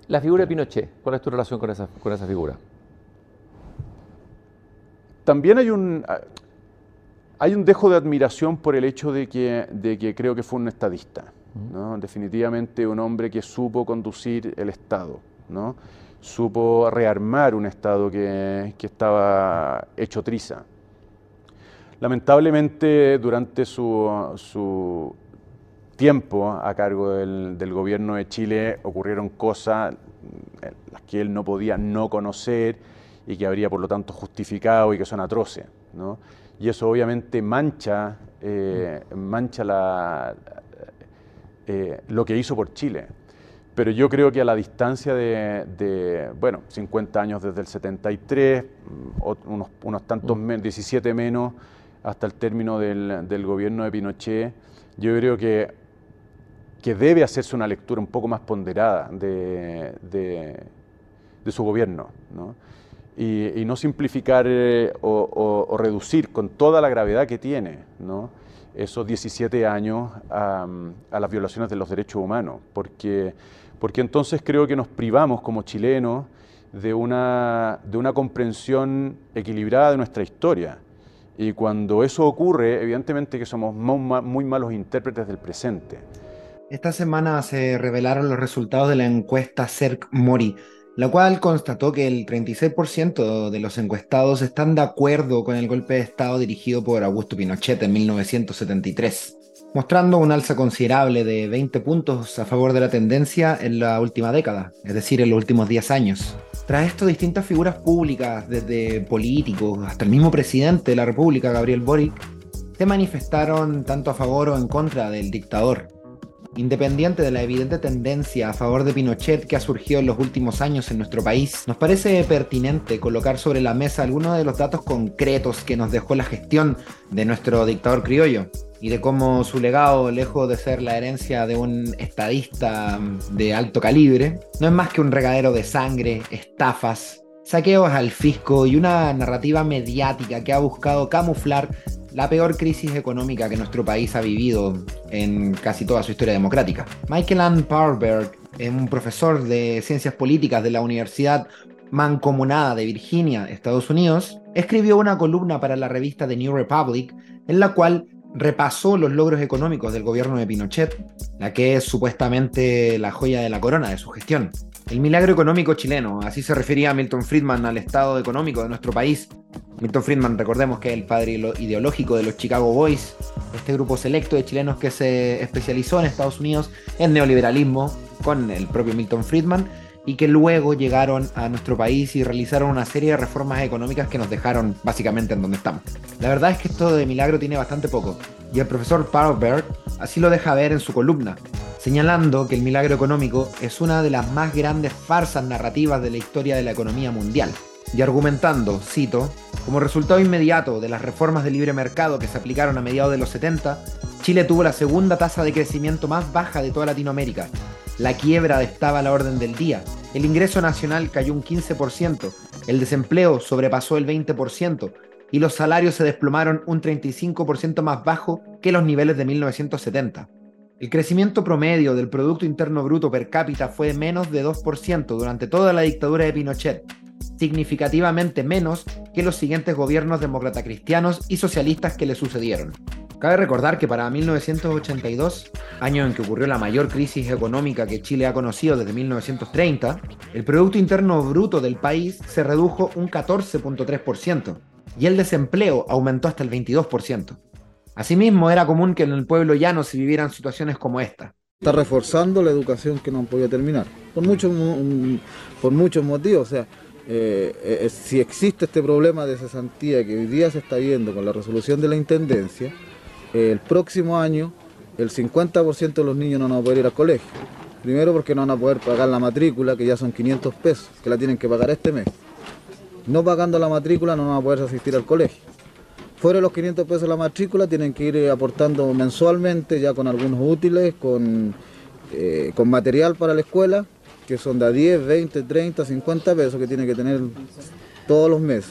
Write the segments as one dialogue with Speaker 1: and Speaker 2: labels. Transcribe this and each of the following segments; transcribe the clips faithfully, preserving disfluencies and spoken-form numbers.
Speaker 1: La figura de Pinochet, ¿cuál es tu relación con esa, con esa figura?
Speaker 2: También hay un, hay un dejo de admiración por el hecho de que, de que creo que fue un estadista, ¿no? Definitivamente un hombre que supo conducir el Estado, ¿no? Supo rearmar un Estado que, que estaba hecho triza. Lamentablemente, durante su, su tiempo a cargo del, del gobierno de Chile ocurrieron cosas las que él no podía no conocer y que habría por lo tanto justificado y que son atroces, ¿no? Y eso obviamente mancha, eh, mancha la, eh, lo que hizo por Chile. Pero yo creo que a la distancia de, de bueno, cincuenta años desde el setenta y tres, unos, unos tantos, mm. diecisiete menos, hasta el término del, del gobierno de Pinochet, yo creo que, que debe hacerse una lectura un poco más ponderada de, de, de su gobierno, ¿no? Y, y no simplificar eh, o, o, o reducir con toda la gravedad que tiene, ¿no?, esos diecisiete años a, a las violaciones de los derechos humanos, porque, porque entonces creo que nos privamos como chilenos de una, de una comprensión equilibrada de nuestra historia. Y cuando eso ocurre, evidentemente que somos muy, muy malos intérpretes del presente.
Speaker 3: Esta semana se revelaron los resultados de la encuesta CERC-Mori, la cual constató que el treinta y seis por ciento de los encuestados están de acuerdo con el golpe de Estado dirigido por Augusto Pinochet en mil novecientos setenta y tres, mostrando un alza considerable de veinte puntos a favor de la tendencia en la última década, es decir, en los últimos diez años. Tras esto, distintas figuras públicas, desde políticos hasta el mismo presidente de la República, Gabriel Boric, se manifestaron tanto a favor o en contra del dictador. Independiente de la evidente tendencia a favor de Pinochet que ha surgido en los últimos años en nuestro país, nos parece pertinente colocar sobre la mesa algunos de los datos concretos que nos dejó la gestión de nuestro dictador criollo y de cómo su legado, lejos de ser la herencia de un estadista de alto calibre, no es más que un regadero de sangre, estafas, saqueos al fisco y una narrativa mediática que ha buscado camuflar la peor crisis económica que nuestro país ha vivido en casi toda su historia democrática. Michael Ann Parberg, un profesor de ciencias políticas de la Universidad Mancomunada de Virginia, Estados Unidos, escribió una columna para la revista The New Republic en la cual repasó los logros económicos del gobierno de Pinochet, la que es supuestamente la joya de la corona de su gestión. El milagro económico chileno, así se refería Milton Friedman al estado económico de nuestro país. Milton Friedman, recordemos que es el padre ideológico de los Chicago Boys, este grupo selecto de chilenos que se especializó en Estados Unidos en neoliberalismo con el propio Milton Friedman y que luego llegaron a nuestro país y realizaron una serie de reformas económicas que nos dejaron básicamente en donde estamos. La verdad es que esto de milagro tiene bastante poco, y el profesor Parberg así lo deja ver en su columna, señalando que el milagro económico es una de las más grandes farsas narrativas de la historia de la economía mundial, y argumentando, cito, como resultado inmediato de las reformas de libre mercado que se aplicaron a mediados de los setenta, Chile tuvo la segunda tasa de crecimiento más baja de toda Latinoamérica. La quiebra estaba a la orden del día, el ingreso nacional cayó un quince por ciento, el desempleo sobrepasó el veinte por ciento y los salarios se desplomaron un treinta y cinco por ciento más bajo que los niveles de mil novecientos setenta. El crecimiento promedio del Producto Interno Bruto per cápita fue de menos de dos por ciento durante toda la dictadura de Pinochet, significativamente menos que los siguientes gobiernos demócratas cristianos y socialistas que le sucedieron. Cabe recordar que para mil novecientos ochenta y dos, año en que ocurrió la mayor crisis económica que Chile ha conocido desde mil novecientos treinta, el Producto Interno Bruto del país se redujo un catorce punto tres por ciento y el desempleo aumentó hasta el veintidós por ciento. Asimismo, era común que en el pueblo llano se vivieran situaciones como esta.
Speaker 4: Está reforzando la educación que no han podido terminar, por muchos, por muchos motivos. O sea, eh, eh, si existe este problema de cesantía que hoy día se está viendo con la resolución de la Intendencia, eh, el próximo año el cincuenta por ciento de los niños no van a poder ir al colegio. Primero porque no van a poder pagar la matrícula, que ya son quinientos pesos, que la tienen que pagar este mes. No pagando la matrícula no van a poder asistir al colegio. Fuera de los quinientos pesos de la matrícula tienen que ir aportando mensualmente ya con algunos útiles, con, eh, con material para la escuela, que son de a diez, veinte, treinta, cincuenta pesos que tienen que tener todos los meses.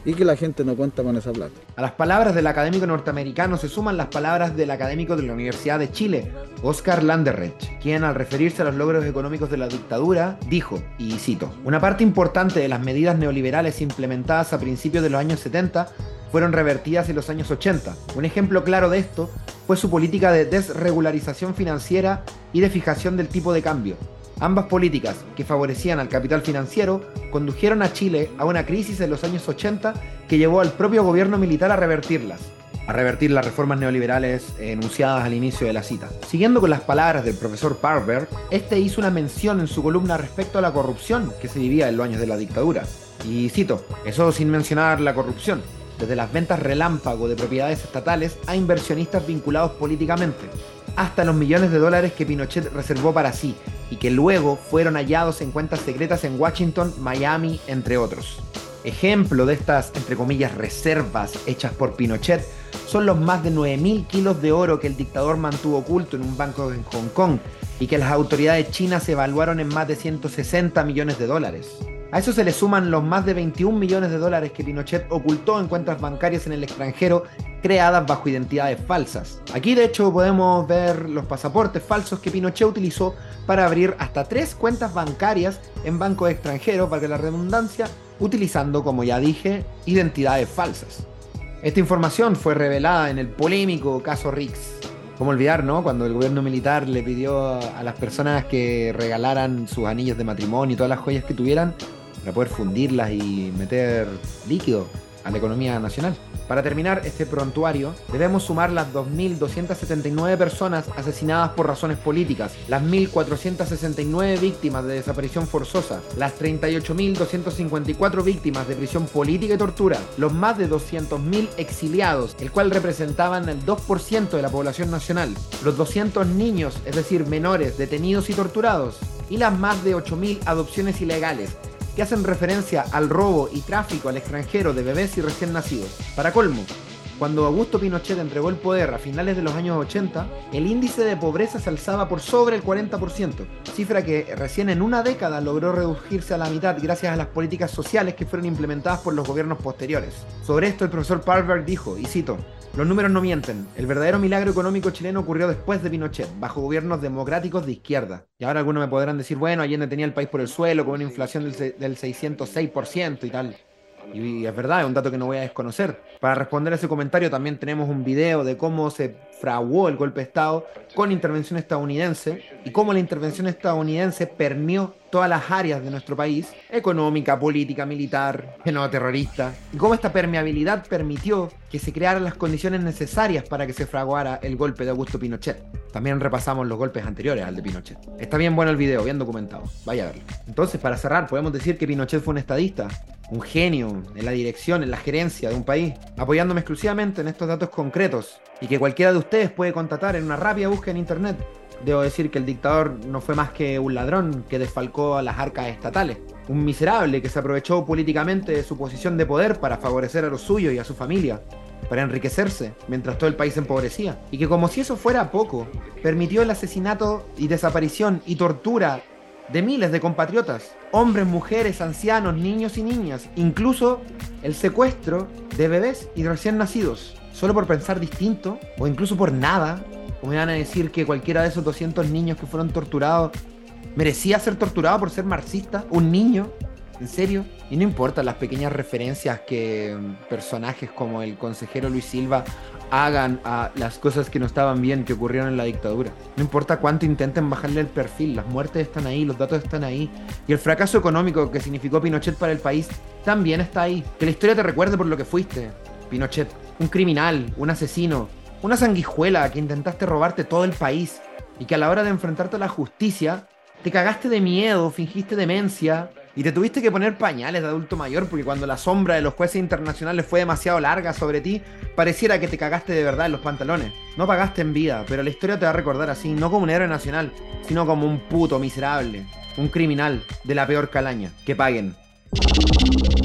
Speaker 4: y que la gente no cuenta con esa plata.
Speaker 3: A las palabras del académico norteamericano se suman las palabras del académico de la Universidad de Chile, Oscar Landerrecht, quien al referirse a los logros económicos de la dictadura, dijo, y cito, una parte importante de las medidas neoliberales implementadas a principios de los años setenta fueron revertidas en los años ochenta. Un ejemplo claro de esto fue su política de desregularización financiera y de fijación del tipo de cambio. Ambas políticas, que favorecían al capital financiero, condujeron a Chile a una crisis en los años ochenta que llevó al propio gobierno militar a revertirlas, a revertir las reformas neoliberales enunciadas al inicio de la cita. Siguiendo con las palabras del profesor Parver, este hizo una mención en su columna respecto a la corrupción que se vivía en los años de la dictadura. Y cito, eso sin mencionar la corrupción, desde las ventas relámpago de propiedades estatales a inversionistas vinculados políticamente, hasta los millones de dólares que Pinochet reservó para sí y que luego fueron hallados en cuentas secretas en Washington, Miami, entre otros. Ejemplo de estas, entre comillas, reservas hechas por Pinochet son los más de nueve mil kilos de oro que el dictador mantuvo oculto en un banco en Hong Kong y que las autoridades chinas evaluaron en más de ciento sesenta millones de dólares. A eso se le suman los más de veintiún millones de dólares que Pinochet ocultó en cuentas bancarias en el extranjero creadas bajo identidades falsas. Aquí de hecho podemos ver los pasaportes falsos que Pinochet utilizó para abrir hasta tres cuentas bancarias en bancos extranjeros, para que la redundancia, utilizando, como ya dije, identidades falsas. Esta información fue revelada en el polémico caso Rix. ¿Cómo olvidar, no? Cuando el gobierno militar le pidió a las personas que regalaran sus anillos de matrimonio y todas las joyas que tuvieran para poder fundirlas y meter líquido a la economía nacional. Para terminar este prontuario, debemos sumar las dos mil doscientas setenta y nueve personas asesinadas por razones políticas, las mil cuatrocientas sesenta y nueve víctimas de desaparición forzosa, las treinta y ocho mil doscientas cincuenta y cuatro víctimas de prisión política y tortura, los más de doscientos mil exiliados, el cual representaban el dos por ciento de la población nacional, los doscientos niños, es decir, menores, detenidos y torturados, y las más de ocho mil adopciones ilegales, que hacen referencia al robo y tráfico al extranjero de bebés y recién nacidos. Para colmo, cuando Augusto Pinochet entregó el poder a finales de los años ochenta, el índice de pobreza se alzaba por sobre el cuarenta por ciento, cifra que recién en una década logró reducirse a la mitad gracias a las políticas sociales que fueron implementadas por los gobiernos posteriores. Sobre esto el profesor Parver dijo, y cito, los números no mienten, el verdadero milagro económico chileno ocurrió después de Pinochet, bajo gobiernos democráticos de izquierda. Y ahora algunos me podrán decir, bueno, Allende tenía el país por el suelo con una inflación del, del seiscientos seis por ciento y tal. Y es verdad, es un dato que no voy a desconocer. Para responder a ese comentario también tenemos un video de cómo se fraguó el golpe de Estado con intervención estadounidense y cómo la intervención estadounidense permeó todas las áreas de nuestro país, económica, política, militar, no terrorista, y cómo esta permeabilidad permitió que se crearan las condiciones necesarias para que se fraguara el golpe de Augusto Pinochet. También repasamos los golpes anteriores al de Pinochet. Está bien bueno el video, bien documentado, vaya a verlo. Entonces, para cerrar, podemos decir que Pinochet fue un estadista, un genio en la dirección, en la gerencia de un país, apoyándome exclusivamente en estos datos concretos, y que cualquiera de ustedes puede constatar en una rápida búsqueda en internet. Debo decir que el dictador no fue más que un ladrón que desfalcó a las arcas estatales, un miserable que se aprovechó políticamente de su posición de poder para favorecer a los suyos y a su familia, para enriquecerse mientras todo el país se empobrecía, y que como si eso fuera poco, permitió el asesinato y desaparición y tortura de miles de compatriotas, hombres, mujeres, ancianos, niños y niñas, incluso el secuestro de bebés y recién nacidos, solo por pensar distinto o incluso por nada. ¿O me van a decir que cualquiera de esos doscientos niños que fueron torturados merecía ser torturado por ser marxista? ¿Un niño? ¿En serio? Y no importan las pequeñas referencias que personajes como el consejero Luis Silva hagan a las cosas que no estaban bien, que ocurrieron en la dictadura. No importa cuánto intenten bajarle el perfil, las muertes están ahí, los datos están ahí. Y el fracaso económico que significó Pinochet para el país también está ahí. Que la historia te recuerde por lo que fuiste, Pinochet. Un criminal, un asesino, una sanguijuela que intentaste robarte todo el país y que a la hora de enfrentarte a la justicia te cagaste de miedo, fingiste demencia y te tuviste que poner pañales de adulto mayor porque cuando la sombra de los jueces internacionales fue demasiado larga sobre ti, pareciera que te cagaste de verdad en los pantalones. No pagaste en vida, pero la historia te va a recordar así, no como un héroe nacional, sino como un puto miserable, un criminal de la peor calaña. Que paguen.